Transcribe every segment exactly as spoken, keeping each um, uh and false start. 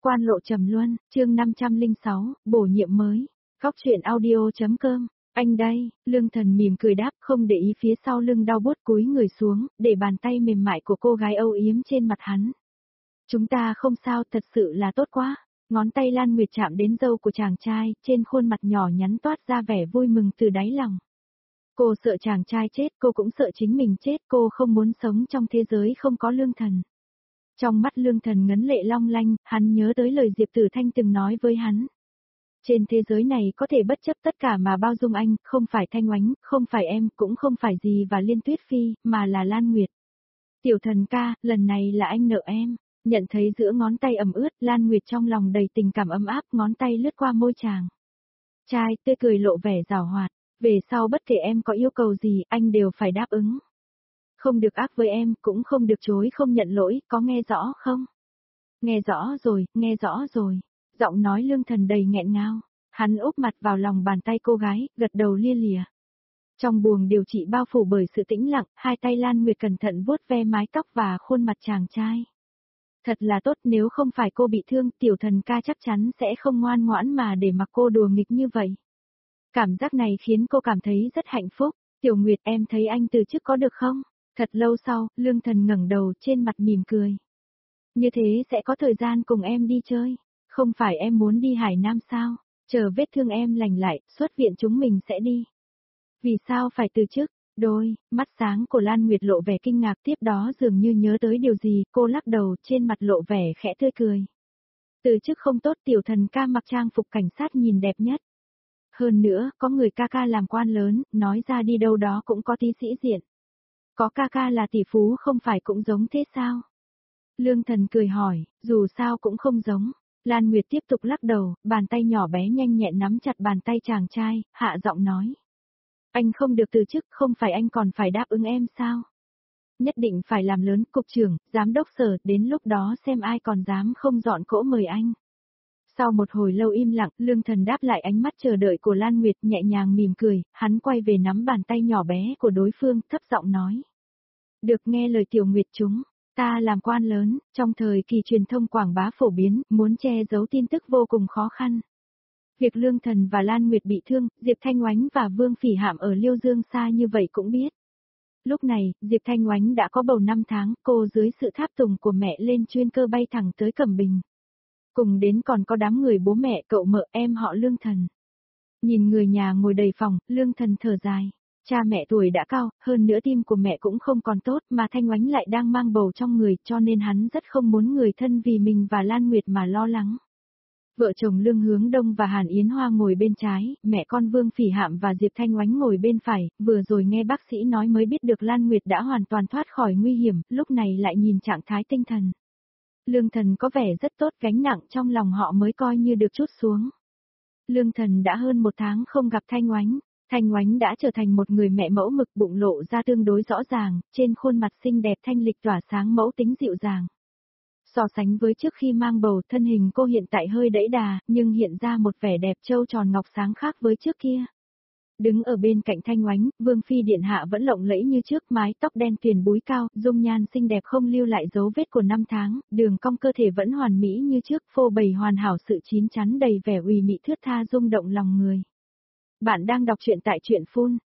Quan lộ trầm luân, chương năm trăm lẻ sáu, bổ nhiệm mới. Góc truyện audio.com. Anh đây, Lương Thần mỉm cười đáp, không để ý phía sau lưng đau buốt, cúi người xuống, để bàn tay mềm mại của cô gái âu yếm trên mặt hắn. Chúng ta không sao, thật sự là tốt quá. Ngón tay Lan Nguyệt chạm đến râu của chàng trai, trên khuôn mặt nhỏ nhắn toát ra vẻ vui mừng từ đáy lòng. Cô sợ chàng trai chết, cô cũng sợ chính mình chết, cô không muốn sống trong thế giới không có Lương Thần. Trong mắt Lương Thần ngấn lệ long lanh, hắn nhớ tới lời Diệp Tử Thanh từng nói với hắn. Trên thế giới này có thể bất chấp tất cả mà bao dung anh, không phải Thanh Oánh, không phải em, cũng không phải gì và Liên Tuyết Phi, mà là Lan Nguyệt. Tiểu Thần ca, lần này là anh nợ em. Nhận thấy giữa ngón tay ẩm ướt, Lan Nguyệt trong lòng đầy tình cảm ấm áp, ngón tay lướt qua môi chàng. Trai tươi cười lộ vẻ giảo hoạt, về sau bất kể em có yêu cầu gì, anh đều phải đáp ứng. Không được ác với em, cũng không được chối không nhận lỗi, có nghe rõ không? Nghe rõ rồi, nghe rõ rồi. Giọng nói Lương Thần đầy nghẹn ngào. Hắn úp mặt vào lòng bàn tay cô gái, gật đầu lia lịa. Trong buồng điều trị bao phủ bởi sự tĩnh lặng, hai tay Lan Nguyệt cẩn thận vuốt ve mái tóc và khuôn mặt chàng trai. Thật là tốt, nếu không phải cô bị thương, Tiểu Thần ca chắc chắn sẽ không ngoan ngoãn mà để mặc cô đùa nghịch như vậy. Cảm giác này khiến cô cảm thấy rất hạnh phúc. Tiểu Nguyệt, em thấy anh từ chức có được không? Thật lâu sau, Lương Thần ngẩng đầu, trên mặt mỉm cười. Như thế sẽ có thời gian cùng em đi chơi. Không phải em muốn đi Hải Nam sao? Chờ vết thương em lành lại, xuất viện chúng mình sẽ đi. Vì sao phải từ chức? Đôi mắt sáng của Lan Nguyệt lộ vẻ kinh ngạc, tiếp đó dường như nhớ tới điều gì, cô lắc đầu, trên mặt lộ vẻ khẽ tươi cười. Từ chức không tốt, Tiểu Thần ca mặc trang phục cảnh sát nhìn đẹp nhất. Hơn nữa, có người ca ca làm quan lớn, nói ra đi đâu đó cũng có tí sĩ diện. Có ca ca là tỷ phú không phải cũng giống thế sao? Lương Thần cười hỏi, dù sao cũng không giống. Lan Nguyệt tiếp tục lắc đầu, bàn tay nhỏ bé nhanh nhẹn nắm chặt bàn tay chàng trai, hạ giọng nói. Anh không được từ chức, không phải anh còn phải đáp ứng em sao? Nhất định phải làm lớn, cục trưởng, giám đốc sở, đến lúc đó xem ai còn dám không dọn cỗ mời anh. Sau một hồi lâu im lặng, Lương Thần đáp lại ánh mắt chờ đợi của Lan Nguyệt, nhẹ nhàng mỉm cười, hắn quay về nắm bàn tay nhỏ bé của đối phương, thấp giọng nói. Được nghe lời Tiểu Nguyệt chúng, ta làm quan lớn, trong thời kỳ truyền thông quảng bá phổ biến, muốn che giấu tin tức vô cùng khó khăn. Việc Lương Thần và Lan Nguyệt bị thương, Diệp Thanh Oánh và Vương Phỉ Hạm ở Liêu Dương xa như vậy cũng biết. Lúc này, Diệp Thanh Oánh đã có bầu năm tháng, cô dưới sự tháp tùng của mẹ lên chuyên cơ bay thẳng tới Cẩm Bình. Cùng đến còn có đám người bố mẹ, cậu mợ, em họ Lương Thần. Nhìn người nhà ngồi đầy phòng, Lương Thần thở dài. Cha mẹ tuổi đã cao, hơn nữa tim của mẹ cũng không còn tốt, mà Thanh Oánh lại đang mang bầu trong người, cho nên hắn rất không muốn người thân vì mình và Lan Nguyệt mà lo lắng. Vợ chồng Lương Hướng Đông và Hàn Yến Hoa ngồi bên trái, mẹ con Vương Phỉ Hạm và Diệp Thanh Oánh ngồi bên phải, vừa rồi nghe bác sĩ nói mới biết được Lan Nguyệt đã hoàn toàn thoát khỏi nguy hiểm, lúc này lại nhìn trạng thái tinh thần. Lương Thần có vẻ rất tốt, gánh nặng trong lòng họ mới coi như được trút xuống. Lương Thần đã hơn một tháng không gặp Thanh Oánh. Thanh Oánh đã trở thành một người mẹ mẫu mực, bụng lộ ra tương đối rõ ràng, trên khuôn mặt xinh đẹp thanh lịch tỏa sáng mẫu tính dịu dàng. So sánh với trước khi mang bầu, thân hình cô hiện tại hơi đẫy đà, nhưng hiện ra một vẻ đẹp trâu tròn ngọc sáng khác với trước kia. Đứng ở bên cạnh Thanh Oánh, Vương Phi Điện Hạ vẫn lộng lẫy như trước, mái tóc đen tuyền búi cao, dung nhan xinh đẹp không lưu lại dấu vết của năm tháng, đường cong cơ thể vẫn hoàn mỹ như trước, phô bày hoàn hảo sự chín chắn đầy vẻ uy mị thướt tha rung động lòng người. Bạn đang đọc truyện tại truyện phun,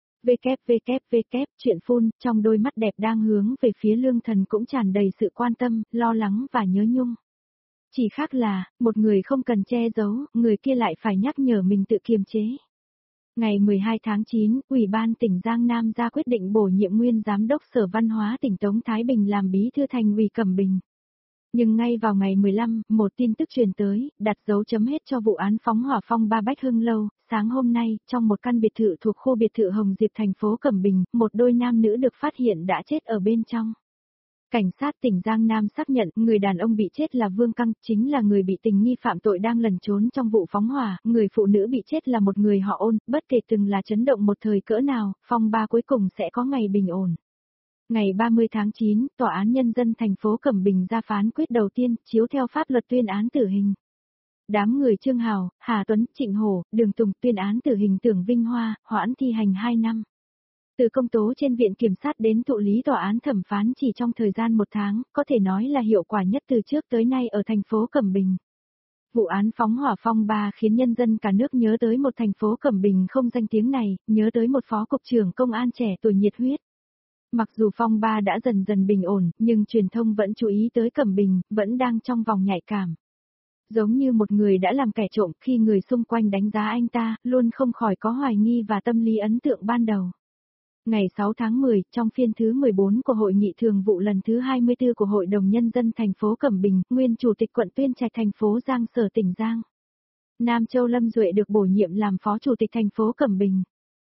www, truyện phun, trong đôi mắt đẹp đang hướng về phía Lương Thần cũng tràn đầy sự quan tâm, lo lắng và nhớ nhung. Chỉ khác là, một người không cần che giấu, người kia lại phải nhắc nhở mình tự kiềm chế. Ngày mười hai tháng chín, Ủy ban tỉnh Giang Nam ra quyết định bổ nhiệm nguyên Giám đốc Sở Văn hóa tỉnh Tống Thái Bình làm bí thư thành ủy Cẩm Bình. Nhưng ngay vào ngày mười lăm, một tin tức truyền tới, đặt dấu chấm hết cho vụ án phóng hỏa phong Ba Bách Hưng Lâu. Sáng hôm nay, trong một căn biệt thự thuộc khu biệt thự Hồng Diệp thành phố Cẩm Bình, một đôi nam nữ được phát hiện đã chết ở bên trong. Cảnh sát tỉnh Giang Nam xác nhận người đàn ông bị chết là Vương Căng, chính là người bị tình nghi phạm tội đang lẩn trốn trong vụ phóng hỏa, người phụ nữ bị chết là một người họ Ôn, bất kể từng là chấn động một thời cỡ nào, phong ba cuối cùng sẽ có ngày bình ổn. Ngày ba mươi tháng chín, Tòa án Nhân dân thành phố Cẩm Bình ra phán quyết đầu tiên, chiếu theo pháp luật tuyên án tử hình. Đám người Trương Hào, Hà Tuấn, Trịnh Hổ, Đường Tùng tuyên án tử hình Tưởng Vinh Hoa, hoãn thi hành hai năm. Từ công tố trên viện kiểm sát đến thụ lý tòa án thẩm phán chỉ trong thời gian một tháng, có thể nói là hiệu quả nhất từ trước tới nay ở thành phố Cẩm Bình. Vụ án phóng hỏa phong ba khiến nhân dân cả nước nhớ tới một thành phố Cẩm Bình không danh tiếng này, nhớ tới một phó cục trưởng công an trẻ tuổi nhiệt huyết. Mặc dù phong ba đã dần dần bình ổn, nhưng truyền thông vẫn chú ý tới Cẩm Bình, vẫn đang trong vòng nhạy cảm. Giống như một người đã làm kẻ trộm, khi người xung quanh đánh giá anh ta, luôn không khỏi có hoài nghi và tâm lý ấn tượng ban đầu. Ngày sáu tháng mười, trong phiên thứ mười bốn của Hội nghị thường vụ lần thứ hai mươi tư của Hội đồng Nhân dân thành phố Cẩm Bình, nguyên Chủ tịch quận Tuyên Trạch thành phố Giang Sở tỉnh Giang Nam Châu Lâm Duệ được bổ nhiệm làm Phó Chủ tịch thành phố Cẩm Bình.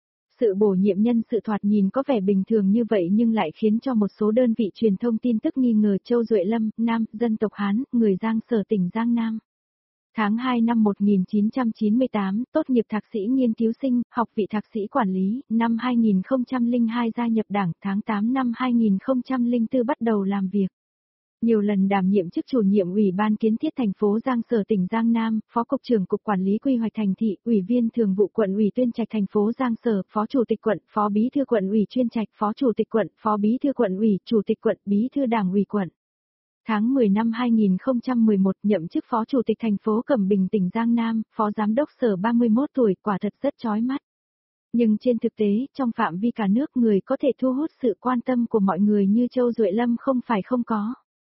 Sự bổ nhiệm nhân sự thoạt nhìn có vẻ bình thường như vậy nhưng lại khiến cho một số đơn vị truyền thông tin tức nghi ngờ Châu Duệ Lâm, nam, dân tộc Hán, người Giang Sở tỉnh Giang Nam. Tháng hai năm một nghìn chín trăm chín mươi tám, tốt nghiệp thạc sĩ nghiên cứu sinh, học vị thạc sĩ quản lý, năm hai nghìn không trăm lẻ hai gia nhập Đảng, tháng tám năm hai nghìn không trăm lẻ bốn bắt đầu làm việc. Nhiều lần đảm nhiệm chức chủ nhiệm Ủy ban Kiến thiết thành phố Giang Sở tỉnh Giang Nam, Phó Cục trưởng Cục Quản lý Quy hoạch Thành thị, Ủy viên Thường vụ Quận ủy Tuyên Trạch thành phố Giang Sở, Phó Chủ tịch Quận, Phó Bí thư Quận ủy Chuyên Trạch, Phó Chủ tịch Quận, Phó Bí thư Quận ủy, Chủ tịch Quận, Bí thư Đảng ủy Quận. Tháng mười năm hai nghìn không trăm mười một nhậm chức Phó Chủ tịch thành phố Cẩm Bình tỉnh Giang Nam, Phó Giám đốc Sở ba mươi mốt tuổi, quả thật rất chói mắt. Nhưng trên thực tế, trong phạm vi cả nước người có thể thu hút sự quan tâm của mọi người như Châu Duệ Lâm không phải không có.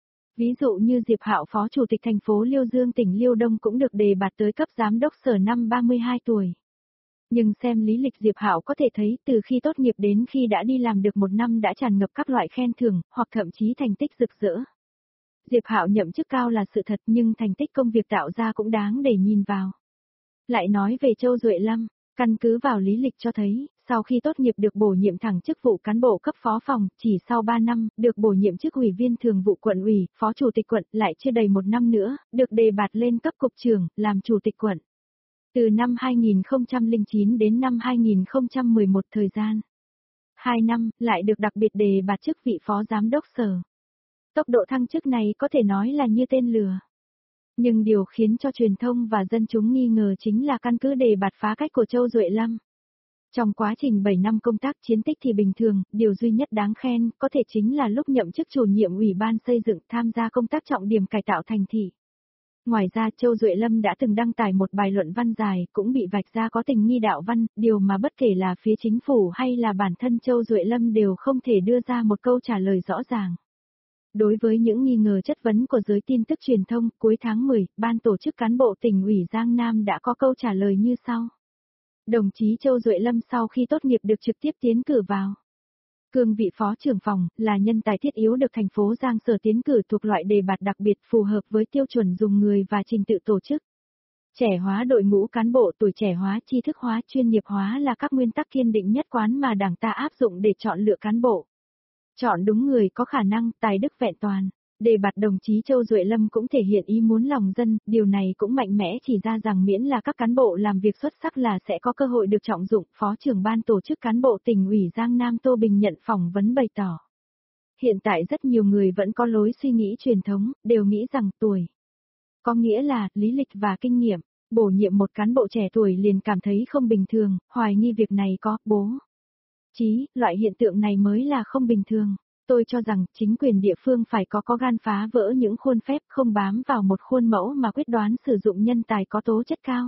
Ví dụ như Diệp Hạo Phó Chủ tịch thành phố Liêu Dương tỉnh Liêu Đông cũng được đề bạt tới cấp Giám đốc Sở năm ba mươi hai tuổi. Nhưng xem lý lịch Diệp Hạo có thể thấy từ khi tốt nghiệp đến khi đã đi làm được một năm đã tràn ngập các loại khen thưởng, hoặc thậm chí thành tích rực rỡ. Diệp Hạo nhậm chức cao là sự thật nhưng thành tích công việc tạo ra cũng đáng để nhìn vào. Lại nói về Châu Duệ Lâm, căn cứ vào lý lịch cho thấy, sau khi tốt nghiệp được bổ nhiệm thẳng chức vụ cán bộ cấp phó phòng, chỉ sau ba năm, được bổ nhiệm chức ủy viên thường vụ quận ủy, phó chủ tịch quận, lại chưa đầy một năm nữa, được đề bạt lên cấp cục trưởng, làm chủ tịch quận. Từ năm hai nghìn không trăm lẻ chín đến năm hai nghìn không trăm mười một thời gian. Hai năm, lại được đặc biệt đề bạt chức vị phó giám đốc sở. Tốc độ thăng chức này có thể nói là như tên lửa. Nhưng điều khiến cho truyền thông và dân chúng nghi ngờ chính là căn cứ đề bạt phá cách của Châu Duệ Lâm. Trong quá trình bảy năm công tác chiến tích thì bình thường, điều duy nhất đáng khen có thể chính là lúc nhậm chức chủ nhiệm Ủy ban xây dựng tham gia công tác trọng điểm cải tạo thành thị. Ngoài ra Châu Duệ Lâm đã từng đăng tải một bài luận văn dài cũng bị vạch ra có tình nghi đạo văn, điều mà bất kể là phía chính phủ hay là bản thân Châu Duệ Lâm đều không thể đưa ra một câu trả lời rõ ràng. Đối với những nghi ngờ chất vấn của giới tin tức truyền thông, cuối tháng mười, Ban tổ chức cán bộ tỉnh ủy Giang Nam đã có câu trả lời như sau. Đồng chí Châu Duệ Lâm sau khi tốt nghiệp được trực tiếp tiến cử vào cương vị phó trưởng phòng, là nhân tài thiết yếu được thành phố Giang Sở tiến cử thuộc loại đề bạt đặc biệt phù hợp với tiêu chuẩn dùng người và trình tự tổ chức. Trẻ hóa đội ngũ cán bộ, tuổi trẻ hóa, tri thức hóa, chuyên nghiệp hóa là các nguyên tắc kiên định nhất quán mà Đảng ta áp dụng để chọn lựa cán bộ. Chọn đúng người có khả năng, tài đức vẹn toàn. Đề bạt đồng chí Châu Duệ Lâm cũng thể hiện ý muốn lòng dân, điều này cũng mạnh mẽ chỉ ra rằng miễn là các cán bộ làm việc xuất sắc là sẽ có cơ hội được trọng dụng. Phó trưởng ban tổ chức cán bộ tỉnh ủy Giang Nam Tô Bình nhận phỏng vấn bày tỏ. Hiện tại rất nhiều người vẫn có lối suy nghĩ truyền thống, đều nghĩ rằng tuổi có nghĩa là lý lịch và kinh nghiệm. Bổ nhiệm một cán bộ trẻ tuổi liền cảm thấy không bình thường, hoài nghi việc này có bố trí, loại hiện tượng này mới là không bình thường. Tôi cho rằng chính quyền địa phương phải có có gan phá vỡ những khuôn phép, không bám vào một khuôn mẫu mà quyết đoán sử dụng nhân tài có tố chất cao.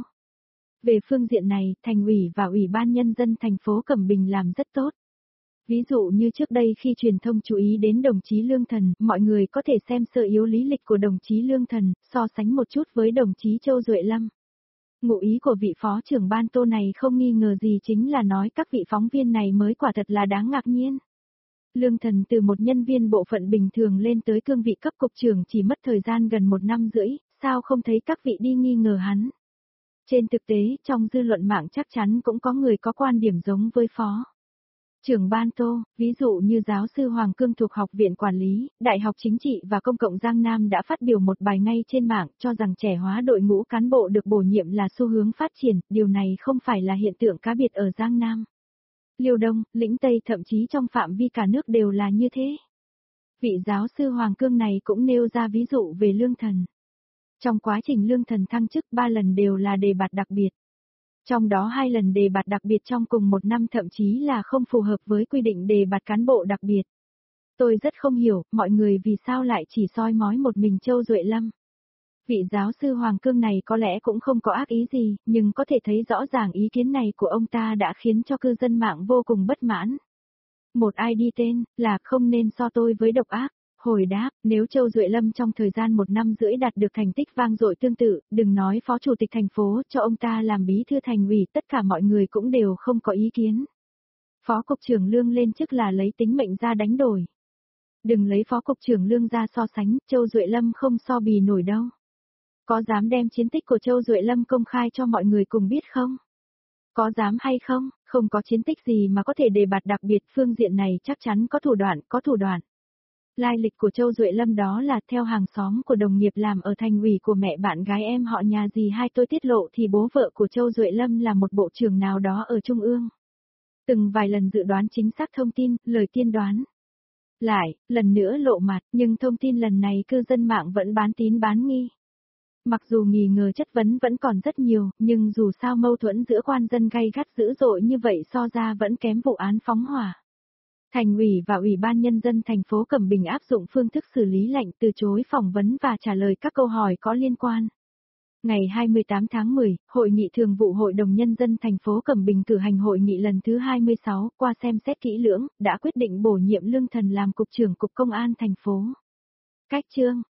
Về phương diện này, Thành ủy và Ủy ban Nhân dân thành phố Cẩm Bình làm rất tốt. Ví dụ như trước đây khi truyền thông chú ý đến đồng chí Lương Thần, mọi người có thể xem sơ yếu lý lịch của đồng chí Lương Thần, so sánh một chút với đồng chí Châu Duệ Lâm. Ngụ ý của vị phó trưởng ban Tô này không nghi ngờ gì chính là nói các vị phóng viên này mới quả thật là đáng ngạc nhiên. Lương Thần từ một nhân viên bộ phận bình thường lên tới cương vị cấp cục trưởng chỉ mất thời gian gần một năm rưỡi, sao không thấy các vị đi nghi ngờ hắn. Trên thực tế, trong dư luận mạng chắc chắn cũng có người có quan điểm giống với phó trưởng ban Tô, ví dụ như giáo sư Hoàng Cương thuộc Học viện Quản lý, Đại học Chính trị và Công cộng Giang Nam đã phát biểu một bài ngay trên mạng cho rằng trẻ hóa đội ngũ cán bộ được bổ nhiệm là xu hướng phát triển, điều này không phải là hiện tượng cá biệt ở Giang Nam. Liêu Đông, Lĩnh Tây thậm chí trong phạm vi cả nước đều là như thế. Vị giáo sư Hoàng Cương này cũng nêu ra ví dụ về Lương Thần. Trong quá trình Lương Thần thăng chức ba lần đều là đề bạt đặc biệt. Trong đó hai lần đề bạt đặc biệt trong cùng một năm thậm chí là không phù hợp với quy định đề bạt cán bộ đặc biệt. Tôi rất không hiểu, mọi người vì sao lại chỉ soi mói một mình Châu Duệ Lâm. Vị giáo sư Hoàng Cương này có lẽ cũng không có ác ý gì, nhưng có thể thấy rõ ràng ý kiến này của ông ta đã khiến cho cư dân mạng vô cùng bất mãn. Một i đê tên là không nên so tôi với độc ác. Hồi đáp, nếu Châu Duệ Lâm trong thời gian một năm rưỡi đạt được thành tích vang dội tương tự, đừng nói phó chủ tịch thành phố, cho ông ta làm bí thư thành ủy, tất cả mọi người cũng đều không có ý kiến. Phó cục trưởng Lương lên chức là lấy tính mệnh ra đánh đổi. Đừng lấy phó cục trưởng Lương ra so sánh, Châu Duệ Lâm không so bì nổi đâu. Có dám đem chiến tích của Châu Duệ Lâm công khai cho mọi người cùng biết không? Có dám hay không? Không có chiến tích gì mà có thể đề bạt, đặc biệt phương diện này chắc chắn có thủ đoạn, có thủ đoạn. Lai lịch của Châu Duệ Lâm đó là theo hàng xóm của đồng nghiệp làm ở thành ủy của mẹ bạn gái em họ nhà gì hai tôi tiết lộ thì bố vợ của Châu Duệ Lâm là một bộ trưởng nào đó ở Trung ương. Từng vài lần dự đoán chính xác thông tin, lời tiên đoán. Lại, lần nữa lộ mặt, nhưng thông tin lần này cư dân mạng vẫn bán tín bán nghi. Mặc dù nghi ngờ chất vấn vẫn còn rất nhiều, nhưng dù sao mâu thuẫn giữa quan dân gay gắt dữ dội như vậy so ra vẫn kém vụ án phóng hỏa. Thành ủy và Ủy ban Nhân dân thành phố Cẩm Bình áp dụng phương thức xử lý lạnh, từ chối phỏng vấn và trả lời các câu hỏi có liên quan. Ngày hai mươi tám tháng mười, Hội nghị Thường vụ Hội đồng Nhân dân thành phố Cẩm Bình cử hành hội nghị lần thứ hai mươi sáu, qua xem xét kỹ lưỡng, đã quyết định bổ nhiệm Lương Thần làm Cục trưởng Cục Công an thành phố. Cách chương